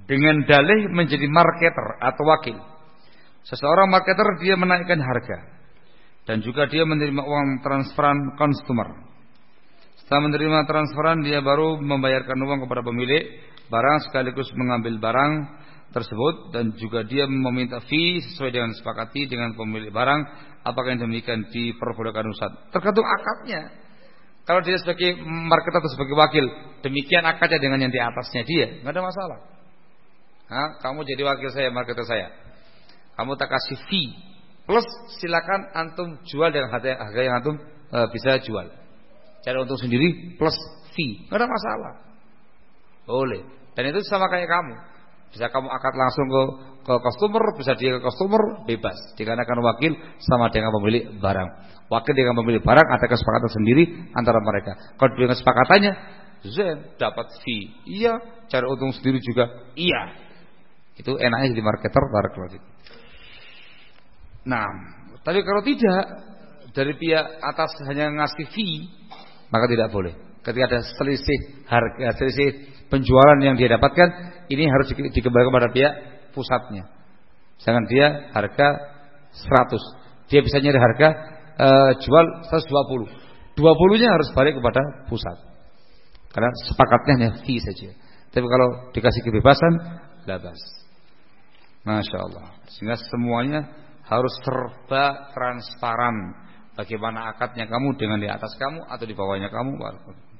dengan dalih menjadi marketer atau wakil. Seseorang marketer dia menaikkan harga dan juga dia menerima uang transferan konsumer. Setelah menerima transferan dia baru membayarkan uang kepada pemilik barang sekaligus mengambil barang tersebut dan juga dia meminta fee sesuai dengan disepakati dengan pemilik barang. Apakah yang demikian diperbolehkan Ustaz? Tergantung akadnya. Kalau dia sebagai marketer atau sebagai wakil, demikian akadnya dengan yang di atasnya dia, nggak ada masalah. Kamu jadi wakil saya, marketer saya. Kamu tak kasih fee plus silakan antum jual dengan harga yang antum bisa jual. Cari untung sendiri plus fee, nggak ada masalah. Boleh. Dan itu sama kayak kamu. Bisa kamu akad langsung ke customer, bisa dia ke customer, bebas. Dikarenakan wakil sama dengan pemilik barang. Wakil dengan pemilik barang ada kesepakatan sendiri antara mereka. Kalau dengan kesepakatannya, Zen dapat fee, iya. Cari untung sendiri juga, iya. Itu enaknya jadi marketer barakallahu. Nah, tapi kalau tidak dari pihak atas hanya ngasih fee, maka tidak boleh. Ketika ada selisih harga, selisih penjualan yang dia dapatkan, ini harus dikembalikan pada pihak pusatnya. Misalkan dia harga 100, dia bisa nyari harga jual 120. 20-nya harus balik kepada pusat. Karena sepakatnya hanya fee saja. Tapi kalau dikasih kebebasan, labas. Masya Allah. Sehingga semuanya harus serba transparan. Bagaimana akadnya kamu dengan di atas kamu atau di bawahnya kamu.